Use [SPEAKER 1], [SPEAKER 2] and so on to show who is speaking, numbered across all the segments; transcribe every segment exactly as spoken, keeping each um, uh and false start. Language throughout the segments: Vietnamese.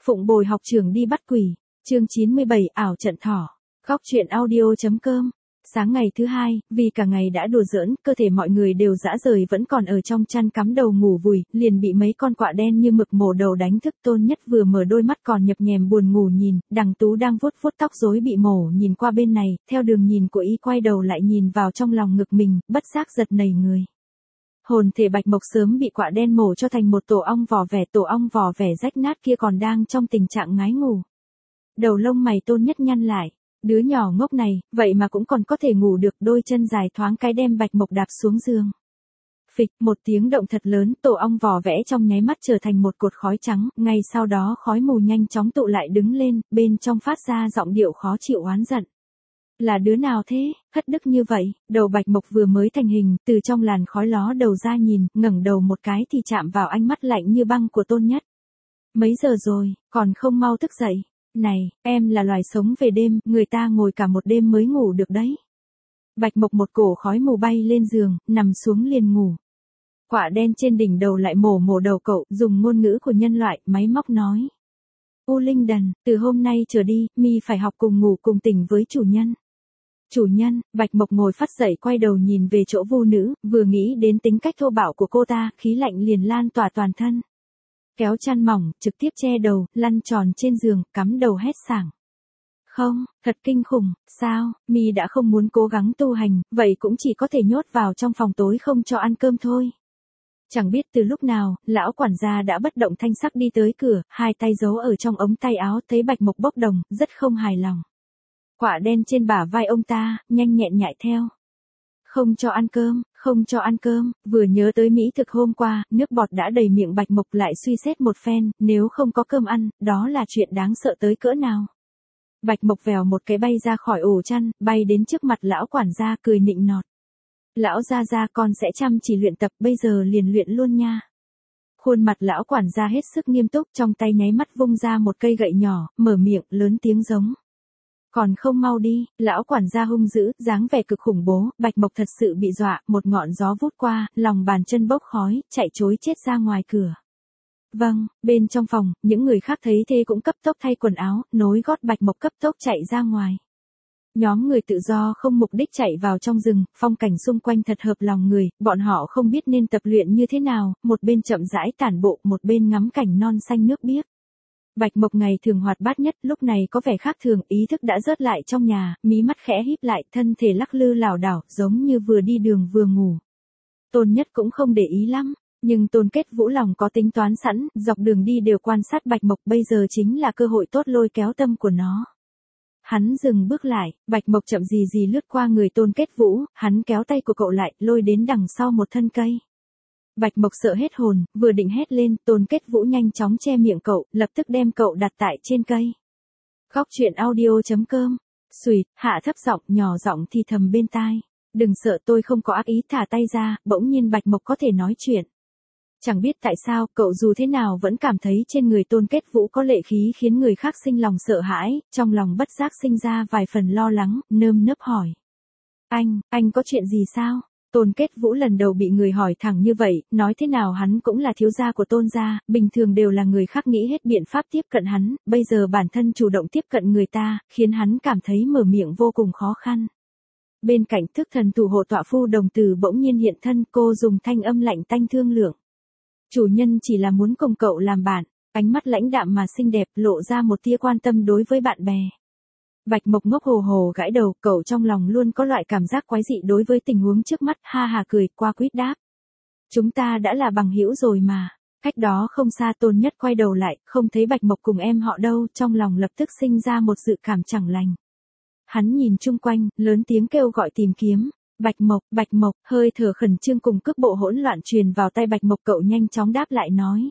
[SPEAKER 1] Phụng bồi học trưởng đi bắt quỷ. Chương chín mươi bảy ảo trận thỏ. Góc truyện audio.com. Sáng ngày thứ hai, vì cả ngày đã đùa giỡn, cơ thể mọi người đều rã rời vẫn còn ở trong chăn cắm đầu ngủ vùi, liền bị mấy con quạ đen như mực mổ đầu đánh thức. Tôn Nhất vừa mở đôi mắt còn nhập nhèm buồn ngủ nhìn, Đằng Tú đang vuốt vuốt tóc rối bị mổ nhìn qua bên này, theo đường nhìn của y quay đầu lại nhìn vào trong lòng ngực mình, bất giác giật nảy người. Hồn thể Bạch Mộc sớm bị quạ đen mổ cho thành một tổ ong vỏ vẻ, tổ ong vỏ vẻ rách nát kia còn đang trong tình trạng ngái ngủ. Đầu lông mày Tôn Nhất nhăn lại. Đứa nhỏ ngốc này, vậy mà cũng còn có thể ngủ được, đôi chân dài thoáng cái đem Bạch Mộc đạp xuống giường. Phịch, một tiếng động thật lớn, tổ ong vỏ vẽ trong nháy mắt trở thành một cột khói trắng, ngay sau đó khói mù nhanh chóng tụ lại đứng lên, bên trong phát ra giọng điệu khó chịu oán giận. Là đứa nào thế, hất đức như vậy? Đầu Bạch Mộc vừa mới thành hình, từ trong làn khói ló đầu ra nhìn, ngẩng đầu một cái thì chạm vào ánh mắt lạnh như băng của Tôn Nhất. Mấy giờ rồi, còn không mau thức dậy? Này, em là loài sống về đêm, người ta ngồi cả một đêm mới ngủ được đấy. Bạch Mộc một cổ khói mù bay lên giường, nằm xuống liền ngủ. Quạ đen trên đỉnh đầu lại mổ mổ đầu cậu, dùng ngôn ngữ của nhân loại, máy móc nói. U Linh Đần, từ hôm nay trở đi, mi phải học cùng ngủ cùng tỉnh với chủ nhân. Chủ nhân, Bạch Mộc ngồi phắt dậy quay đầu nhìn về chỗ Vu Nữ, vừa nghĩ đến tính cách thô bạo của cô ta, khí lạnh liền lan tỏa toàn thân. Kéo chăn mỏng, trực tiếp che đầu, lăn tròn trên giường, cắm đầu hét sảng. Không, thật kinh khủng, sao, mi đã không muốn cố gắng tu hành, vậy cũng chỉ có thể nhốt vào trong phòng tối không cho ăn cơm thôi. Chẳng biết từ lúc nào, lão quản gia đã bất động thanh sắc đi tới cửa, hai tay giấu ở trong ống tay áo, thấy Bạch Mộc bốc đồng, rất không hài lòng. Quạ đen trên bả vai ông ta, nhanh nhẹn nhại theo. Không cho ăn cơm, không cho ăn cơm, vừa nhớ tới mỹ thực hôm qua, nước bọt đã đầy miệng Bạch Mộc lại suy xét một phen, nếu không có cơm ăn, đó là chuyện đáng sợ tới cỡ nào. Bạch Mộc vèo một cái bay ra khỏi ổ chăn, bay đến trước mặt lão quản gia cười nịnh nọt. Lão gia gia con sẽ chăm chỉ luyện tập, bây giờ liền luyện luôn nha. Khuôn mặt lão quản gia hết sức nghiêm túc, trong tay nháy mắt vung ra một cây gậy nhỏ, mở miệng, lớn tiếng giống. Còn không mau đi, lão quản gia hung dữ, dáng vẻ cực khủng bố, Bạch Mộc thật sự bị dọa, một ngọn gió vút qua, lòng bàn chân bốc khói, chạy trối chết ra ngoài cửa. Vâng, bên trong phòng, những người khác thấy thế cũng cấp tốc thay quần áo, nối gót Bạch Mộc cấp tốc chạy ra ngoài. Nhóm người tự do không mục đích chạy vào trong rừng, phong cảnh xung quanh thật hợp lòng người, bọn họ không biết nên tập luyện như thế nào, một bên chậm rãi tản bộ, một bên ngắm cảnh non xanh nước biếc. Bạch Mộc ngày thường hoạt bát nhất, lúc này có vẻ khác thường, ý thức đã rớt lại trong nhà, mí mắt khẽ híp lại, thân thể lắc lư lảo đảo, giống như vừa đi đường vừa ngủ. Tôn Nhất cũng không để ý lắm, nhưng Tôn Kết Vũ lòng có tính toán sẵn, dọc đường đi đều quan sát Bạch Mộc, bây giờ chính là cơ hội tốt lôi kéo tâm của nó. Hắn dừng bước lại, Bạch Mộc chậm gì gì lướt qua người Tôn Kết Vũ, hắn kéo tay của cậu lại, lôi đến đằng sau một thân cây. Bạch Mộc sợ hết hồn, vừa định hét lên, Tôn Kết Vũ nhanh chóng che miệng cậu, lập tức đem cậu đặt tại trên cây. Góc truyện audio.com. Xùi, hạ thấp giọng, nhỏ giọng thì thầm bên tai. Đừng sợ, tôi không có ác ý, thả tay ra, bỗng nhiên Bạch Mộc có thể nói chuyện. Chẳng biết tại sao, cậu dù thế nào vẫn cảm thấy trên người Tôn Kết Vũ có lệ khí khiến người khác sinh lòng sợ hãi, trong lòng bất giác sinh ra vài phần lo lắng, nơm nớp hỏi. Anh, anh có chuyện gì sao? Tôn Kết Vũ lần đầu bị người hỏi thẳng như vậy, nói thế nào hắn cũng là thiếu gia của Tôn gia, bình thường đều là người khác nghĩ hết biện pháp tiếp cận hắn, bây giờ bản thân chủ động tiếp cận người ta, khiến hắn cảm thấy mở miệng vô cùng khó khăn. Bên cạnh Thức Thần thủ hộ tọa phu Đồng Tử bỗng nhiên hiện thân, cô dùng thanh âm lạnh tanh thương lượng. Chủ nhân chỉ là muốn cùng cậu làm bạn, ánh mắt lãnh đạm mà xinh đẹp, lộ ra một tia quan tâm đối với bạn bè. Bạch Mộc ngốc hồ hồ gãi đầu, cậu trong lòng luôn có loại cảm giác quái dị đối với tình huống trước mắt, ha hà cười, qua quýt đáp. Chúng ta đã là bằng hữu rồi mà. Cách đó không xa Tôn Nhất quay đầu lại, không thấy Bạch Mộc cùng em họ đâu, trong lòng lập tức sinh ra một dự cảm chẳng lành. Hắn nhìn chung quanh, lớn tiếng kêu gọi tìm kiếm. Bạch Mộc, Bạch Mộc, hơi thở khẩn trương cùng cước bộ hỗn loạn truyền vào tay Bạch Mộc, cậu nhanh chóng đáp lại nói.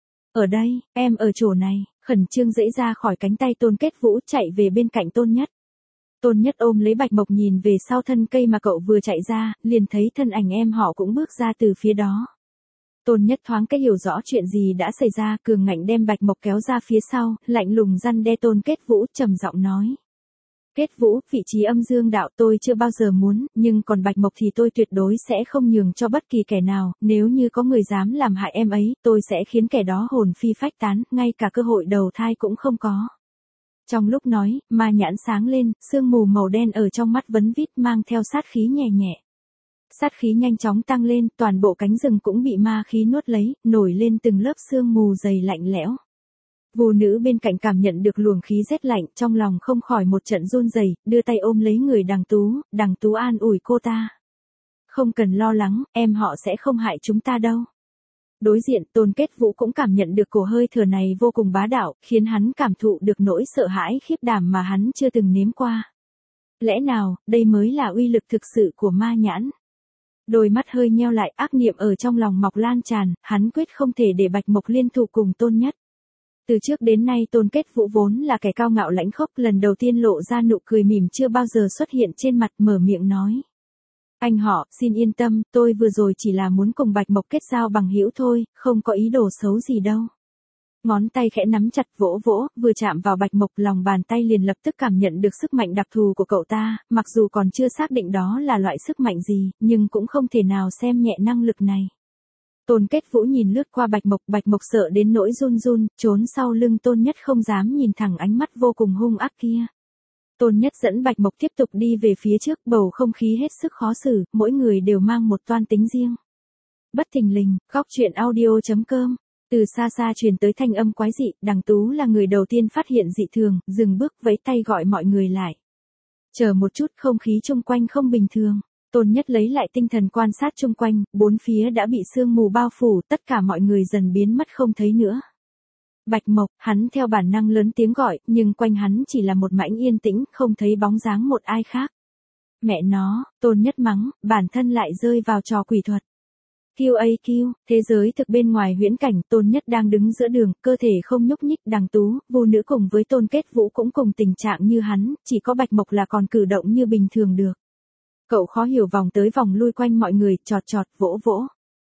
[SPEAKER 1] Ở đây, em ở chỗ này. Khẩn trương dễ ra khỏi cánh tay Tôn Kết Vũ, chạy về bên cạnh Tôn Nhất. Tôn Nhất ôm lấy Bạch Mộc nhìn về sau thân cây mà cậu vừa chạy ra, liền thấy thân ảnh em họ cũng bước ra từ phía đó. Tôn Nhất thoáng cái hiểu rõ chuyện gì đã xảy ra, cường ngạnh đem Bạch Mộc kéo ra phía sau, lạnh lùng răn đe Tôn Kết Vũ, trầm giọng nói. Kết Vũ, vị trí âm dương đạo tôi chưa bao giờ muốn, nhưng còn Bạch Mộc thì tôi tuyệt đối sẽ không nhường cho bất kỳ kẻ nào, nếu như có người dám làm hại em ấy, tôi sẽ khiến kẻ đó hồn phi phách tán, ngay cả cơ hội đầu thai cũng không có. Trong lúc nói, ma nhãn sáng lên, sương mù màu đen ở trong mắt vấn vít mang theo sát khí nhẹ nhẹ. Sát khí nhanh chóng tăng lên, toàn bộ cánh rừng cũng bị ma khí nuốt lấy, nổi lên từng lớp sương mù dày lạnh lẽo. Vô nữ bên cạnh cảm nhận được luồng khí rét lạnh, trong lòng không khỏi một trận run rẩy, đưa tay ôm lấy người Đằng Tú, Đằng Tú an ủi cô ta. Không cần lo lắng, em họ sẽ không hại chúng ta đâu. Đối diện, Tôn Kết Vũ cũng cảm nhận được cổ hơi thở này vô cùng bá đạo, khiến hắn cảm thụ được nỗi sợ hãi khiếp đảm mà hắn chưa từng nếm qua. Lẽ nào, đây mới là uy lực thực sự của ma nhãn? Đôi mắt hơi nheo lại, ác niệm ở trong lòng mọc lan tràn, hắn quyết không thể để Bạch Mộc liên thủ cùng Tôn Nhất. Từ trước đến nay Tôn Kết Vũ vốn là kẻ cao ngạo lãnh khốc, lần đầu tiên lộ ra nụ cười mỉm chưa bao giờ xuất hiện trên mặt, mở miệng nói. Anh họ, xin yên tâm, tôi vừa rồi chỉ là muốn cùng Bạch Mộc kết giao bằng hữu thôi, không có ý đồ xấu gì đâu. Ngón tay khẽ nắm chặt vỗ vỗ, vừa chạm vào Bạch Mộc, lòng bàn tay liền lập tức cảm nhận được sức mạnh đặc thù của cậu ta, mặc dù còn chưa xác định đó là loại sức mạnh gì, nhưng cũng không thể nào xem nhẹ năng lực này. Tôn Kết Vũ nhìn lướt qua Bạch Mộc, Bạch Mộc sợ đến nỗi run run, trốn sau lưng Tôn Nhất không dám nhìn thẳng ánh mắt vô cùng hung ác kia. Tôn Nhất dẫn Bạch Mộc tiếp tục đi về phía trước, bầu không khí hết sức khó xử, mỗi người đều mang một toan tính riêng. Bất thình lình, góc truyện audio chấm com. Từ xa xa truyền tới thanh âm quái dị, Đằng Tú là người đầu tiên phát hiện dị thường, dừng bước vẫy tay gọi mọi người lại. Chờ một chút, không khí chung quanh không bình thường. Tôn Nhất lấy lại tinh thần quan sát chung quanh, bốn phía đã bị sương mù bao phủ, tất cả mọi người dần biến mất không thấy nữa. Bạch Mộc, hắn theo bản năng lớn tiếng gọi, nhưng quanh hắn chỉ là một mảnh yên tĩnh, không thấy bóng dáng một ai khác. Mẹ nó, Tôn Nhất mắng, bản thân lại rơi vào trò quỷ thuật. quy a quy, thế giới thực bên ngoài huyễn cảnh, Tôn Nhất đang đứng giữa đường, cơ thể không nhúc nhích, Đằng Tú, Vô Nữ cùng với Tôn Kết Vũ cũng cùng tình trạng như hắn, chỉ có Bạch Mộc là còn cử động như bình thường được. Cậu khó hiểu vòng tới vòng lui quanh mọi người, chọt chọt, vỗ vỗ.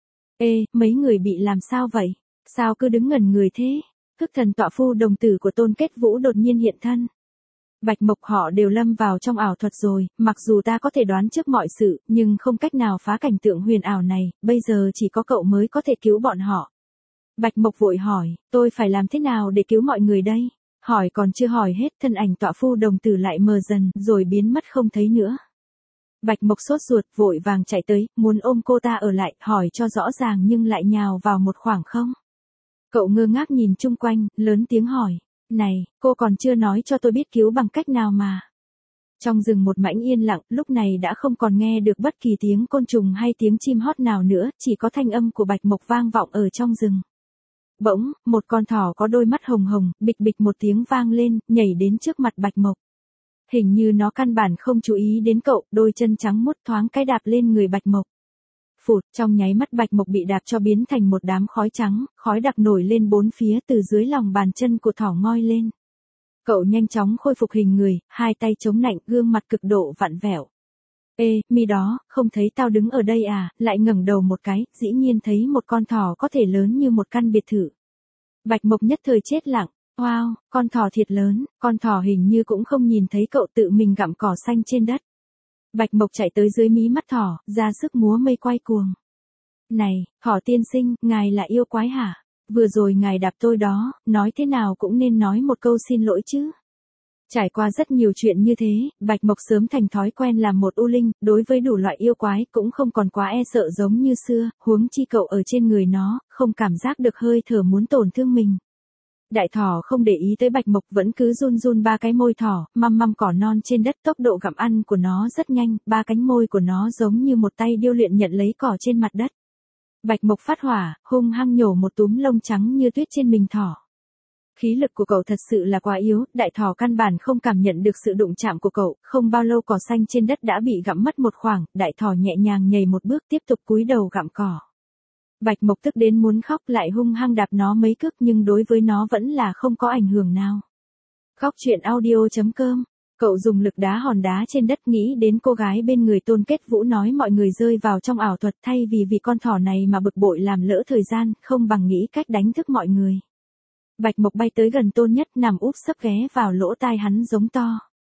[SPEAKER 1] Ê, mấy người bị làm sao vậy? Sao cứ đứng ngẩn người thế? Thức thần tọa phu đồng tử của Tôn Kết Vũ đột nhiên hiện thân. Bạch Mộc họ đều lâm vào trong ảo thuật rồi, mặc dù ta có thể đoán trước mọi sự, nhưng không cách nào phá cảnh tượng huyền ảo này, bây giờ chỉ có cậu mới có thể cứu bọn họ. Bạch Mộc vội hỏi, tôi phải làm thế nào để cứu mọi người đây? Hỏi còn chưa hỏi hết, thân ảnh tọa phu đồng tử lại mờ dần, rồi biến mất không thấy nữa. Bạch Mộc sốt ruột, vội vàng chạy tới, muốn ôm cô ta ở lại, hỏi cho rõ ràng nhưng lại nhào vào một khoảng không. Cậu ngơ ngác nhìn chung quanh, lớn tiếng hỏi, này, cô còn chưa nói cho tôi biết cứu bằng cách nào mà. Trong rừng một mảnh yên lặng, lúc này đã không còn nghe được bất kỳ tiếng côn trùng hay tiếng chim hót nào nữa, chỉ có thanh âm của Bạch Mộc vang vọng ở trong rừng. Bỗng, một con thỏ có đôi mắt hồng hồng, bịch bịch một tiếng vang lên, nhảy đến trước mặt Bạch Mộc. Hình như nó căn bản không chú ý đến cậu, đôi chân trắng muốt thoáng cái đạp lên người Bạch Mộc. Phụt, trong nháy mắt Bạch Mộc bị đạp cho biến thành một đám khói trắng, khói đặc nổi lên bốn phía từ dưới lòng bàn chân của thỏ ngoi lên. Cậu nhanh chóng khôi phục hình người, hai tay chống nạnh, gương mặt cực độ vặn vẹo. Ê, mi đó, không thấy tao đứng ở đây à, lại ngẩng đầu một cái, dĩ nhiên thấy một con thỏ có thể lớn như một căn biệt thự. Bạch Mộc nhất thời chết lặng. Wow, con thỏ thiệt lớn, con thỏ hình như cũng không nhìn thấy cậu tự mình gặm cỏ xanh trên đất. Bạch Mộc chạy tới dưới mí mắt thỏ, ra sức múa mây quay cuồng. Này, thỏ tiên sinh, ngài là yêu quái hả? Vừa rồi ngài đạp tôi đó, nói thế nào cũng nên nói một câu xin lỗi chứ. Trải qua rất nhiều chuyện như thế, Bạch Mộc sớm thành thói quen làm một u linh, đối với đủ loại yêu quái cũng không còn quá e sợ giống như xưa, huống chi cậu ở trên người nó, không cảm giác được hơi thở muốn tổn thương mình. Đại thỏ không để ý tới Bạch Mộc, vẫn cứ run run ba cái môi thỏ, măm măm cỏ non trên đất, tốc độ gặm ăn của nó rất nhanh, ba cánh môi của nó giống như một tay điêu luyện nhận lấy cỏ trên mặt đất. Bạch Mộc phát hỏa, hung hăng nhổ một túm lông trắng như tuyết trên mình thỏ. Khí lực của cậu thật sự là quá yếu, đại thỏ căn bản không cảm nhận được sự đụng chạm của cậu, không bao lâu cỏ xanh trên đất đã bị gặm mất một khoảng, đại thỏ nhẹ nhàng nhảy một bước tiếp tục cúi đầu gặm cỏ. Bạch Mộc tức đến muốn khóc, lại hung hăng đạp nó mấy cước nhưng đối với nó vẫn là không có ảnh hưởng nào. Góc truyện audio chấm com. Cậu dùng lực đá hòn đá trên đất, nghĩ đến cô gái bên người Tôn Kết Vũ nói mọi người rơi vào trong ảo thuật, thay vì vì con thỏ này mà bực bội làm lỡ thời gian, không bằng nghĩ cách đánh thức mọi người. Bạch Mộc bay tới gần Tôn Nhất, nằm úp sấp ghé vào lỗ tai hắn giống to.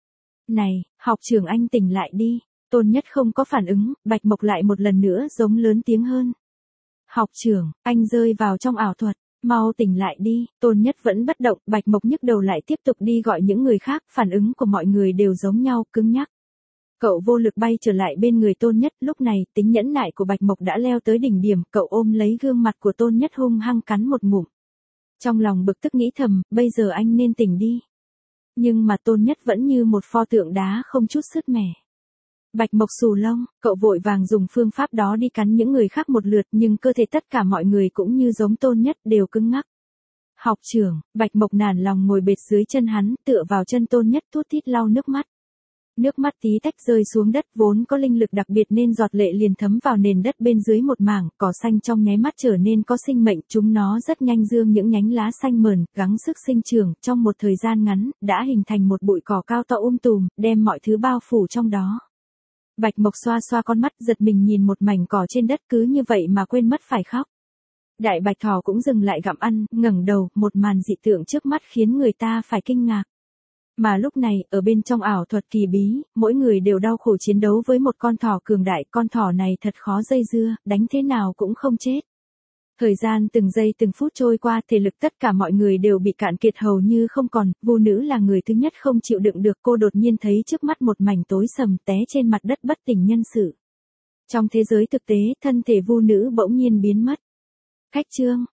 [SPEAKER 1] Này, học trưởng anh tỉnh lại đi. Tôn Nhất không có phản ứng, Bạch Mộc lại một lần nữa giống lớn tiếng hơn. Học trưởng, anh rơi vào trong ảo thuật, mau tỉnh lại đi. Tôn Nhất vẫn bất động, Bạch Mộc nhức đầu lại tiếp tục đi gọi những người khác, phản ứng của mọi người đều giống nhau, cứng nhắc. Cậu vô lực bay trở lại bên người Tôn Nhất, lúc này tính nhẫn nại của Bạch Mộc đã leo tới đỉnh điểm, cậu ôm lấy gương mặt của Tôn Nhất hung hăng cắn một ngụm. Trong lòng bực tức nghĩ thầm, bây giờ anh nên tỉnh đi. Nhưng mà Tôn Nhất vẫn như một pho tượng đá không chút sứt mẻ. Bạch Mộc xù lông, cậu vội vàng dùng phương pháp đó đi cắn những người khác một lượt, nhưng cơ thể tất cả mọi người cũng như giống Tôn Nhất đều cứng ngắc. Học trưởng, Bạch Mộc nản lòng ngồi bệt dưới chân hắn, tựa vào chân Tôn Nhất thút thít lau nước mắt. Nước mắt tí tách rơi xuống đất, vốn có linh lực đặc biệt nên giọt lệ liền thấm vào nền đất bên dưới một mảng, cỏ xanh trong nháy mắt trở nên có sinh mệnh, chúng nó rất nhanh dương những nhánh lá xanh mờn, gắng sức sinh trưởng, trong một thời gian ngắn, đã hình thành một bụi cỏ cao to um tùm, đem mọi thứ bao phủ trong đó. Bạch Mộc xoa xoa con mắt, giật mình nhìn một mảnh cỏ trên đất, cứ như vậy mà quên mất phải khóc. Đại bạch thỏ cũng dừng lại gặm ăn, ngẩng đầu, một màn dị tượng trước mắt khiến người ta phải kinh ngạc. Mà lúc này, ở bên trong ảo thuật kỳ bí, mỗi người đều đau khổ chiến đấu với một con thỏ cường đại, con thỏ này thật khó dây dưa, đánh thế nào cũng không chết. Thời gian từng giây từng phút trôi qua, thể lực tất cả mọi người đều bị cạn kiệt hầu như không còn, Vu Nữ là người thứ nhất không chịu đựng được, cô đột nhiên thấy trước mắt một mảnh tối sầm, té trên mặt đất bất tỉnh nhân sự. Trong thế giới thực tế, thân thể Vu Nữ bỗng nhiên biến mất. Khách trương,